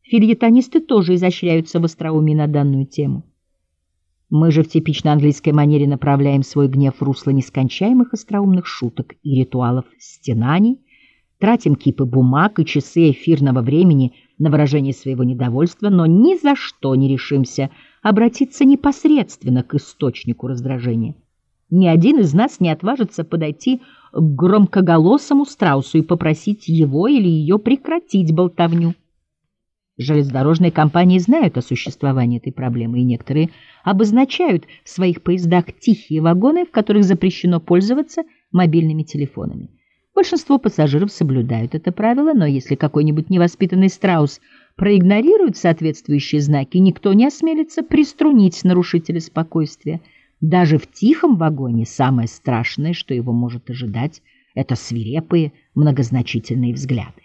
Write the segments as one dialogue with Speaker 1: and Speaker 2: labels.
Speaker 1: Фельетонисты тоже изощряются в остроумии на данную тему. Мы же в типично английской манере направляем свой гнев в русло нескончаемых остроумных шуток и ритуалов стенаний, тратим кипы бумаг и часы эфирного времени на выражение своего недовольства, но ни за что не решимся обратиться непосредственно к источнику раздражения. Ни один из нас не отважится подойти к громкоголосому страусу и попросить его или ее прекратить болтовню. Железнодорожные компании знают о существовании этой проблемы, и некоторые обозначают в своих поездах тихие вагоны, в которых запрещено пользоваться мобильными телефонами. Большинство пассажиров соблюдают это правило, но если какой-нибудь невоспитанный страус проигнорирует соответствующие знаки, никто не осмелится приструнить нарушителя спокойствия. Даже в тихом вагоне самое страшное, что его может ожидать, это свирепые, многозначительные взгляды.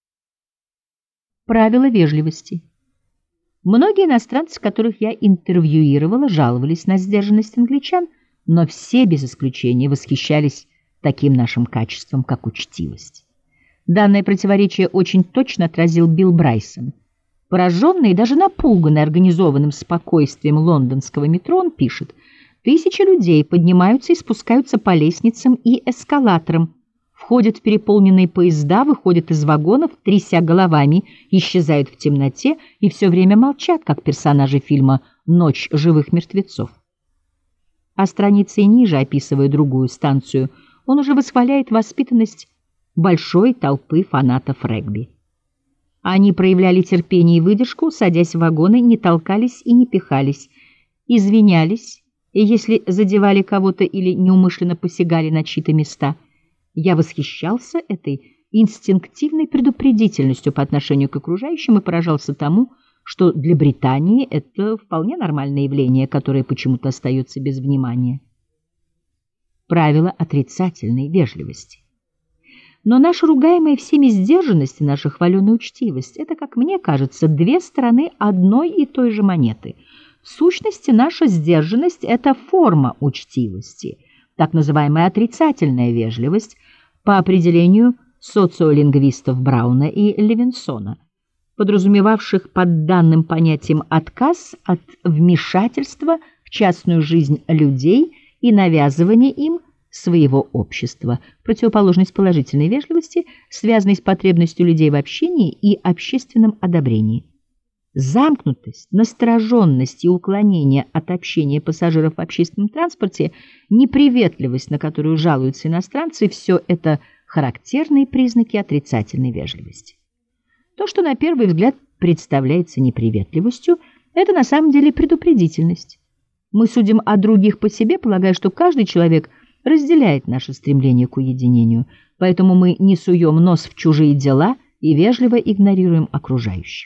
Speaker 1: Правила вежливости. Многие иностранцы, которых я интервьюировала, жаловались на сдержанность англичан, но все без исключения восхищались таким нашим качеством, как учтивость. Данное противоречие очень точно отразил Билл Брайсон. Пораженный и даже напуганный организованным спокойствием лондонского метро, он пишет: «Тысячи людей поднимаются и спускаются по лестницам и эскалаторам, входят в переполненные поезда, выходят из вагонов, тряся головами, исчезают в темноте и все время молчат, как персонажи фильма «Ночь живых мертвецов». А страницей ниже, описывая другую станцию, он уже восхваляет воспитанность большой толпы фанатов регби. Они проявляли терпение и выдержку, садясь в вагоны, не толкались и не пихались, извинялись, и если задевали кого-то или неумышленно посягали на чьи-то места. Я восхищался этой инстинктивной предупредительностью по отношению к окружающим и поражался тому, что для Британии это вполне нормальное явление, которое почему-то остается без внимания. Правило отрицательной вежливости. Но наша ругаемая всеми сдержанность и наша хваленая учтивость — это, как мне кажется, две стороны одной и той же монеты. В сущности, наша сдержанность — это форма учтивости, так называемая отрицательная вежливость, по определению социолингвистов Брауна и Левинсона, подразумевавших под данным понятием отказ от вмешательства в частную жизнь людей и навязывание им своего общества, противоположность положительной вежливости, связанной с потребностью людей в общении и общественном одобрении. Замкнутость, настороженность и уклонение от общения пассажиров в общественном транспорте, неприветливость, на которую жалуются иностранцы, все это характерные признаки отрицательной вежливости. То, что на первый взгляд представляется неприветливостью, это на самом деле предупредительность. Мы судим о других по себе, полагая, что каждый человек разделяет наше стремление к уединению, поэтому мы не суем нос в чужие дела и вежливо игнорируем окружающих.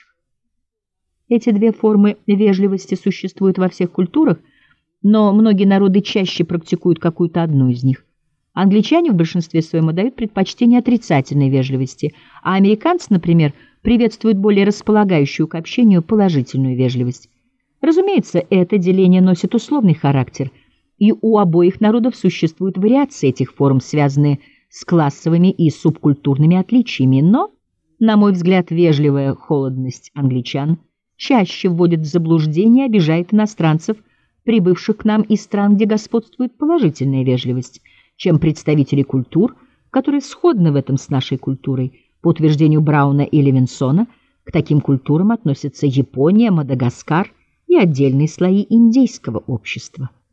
Speaker 1: Эти две формы вежливости существуют во всех культурах, но многие народы чаще практикуют какую-то одну из них. Англичане в большинстве своем отдают предпочтение отрицательной вежливости, а американцы, например, приветствуют более располагающую к общению положительную вежливость. Разумеется, это деление носит условный характер, и у обоих народов существуют вариации этих форм, связанные с классовыми и субкультурными отличиями, но, на мой взгляд, вежливая холодность англичан чаще вводит в заблуждение и обижает иностранцев, прибывших к нам из стран, где господствует положительная вежливость, чем представители культур, которые сходны в этом с нашей культурой. По утверждению Брауна и Левинсона, к таким культурам относятся Япония, Мадагаскар и отдельные слои индейского общества.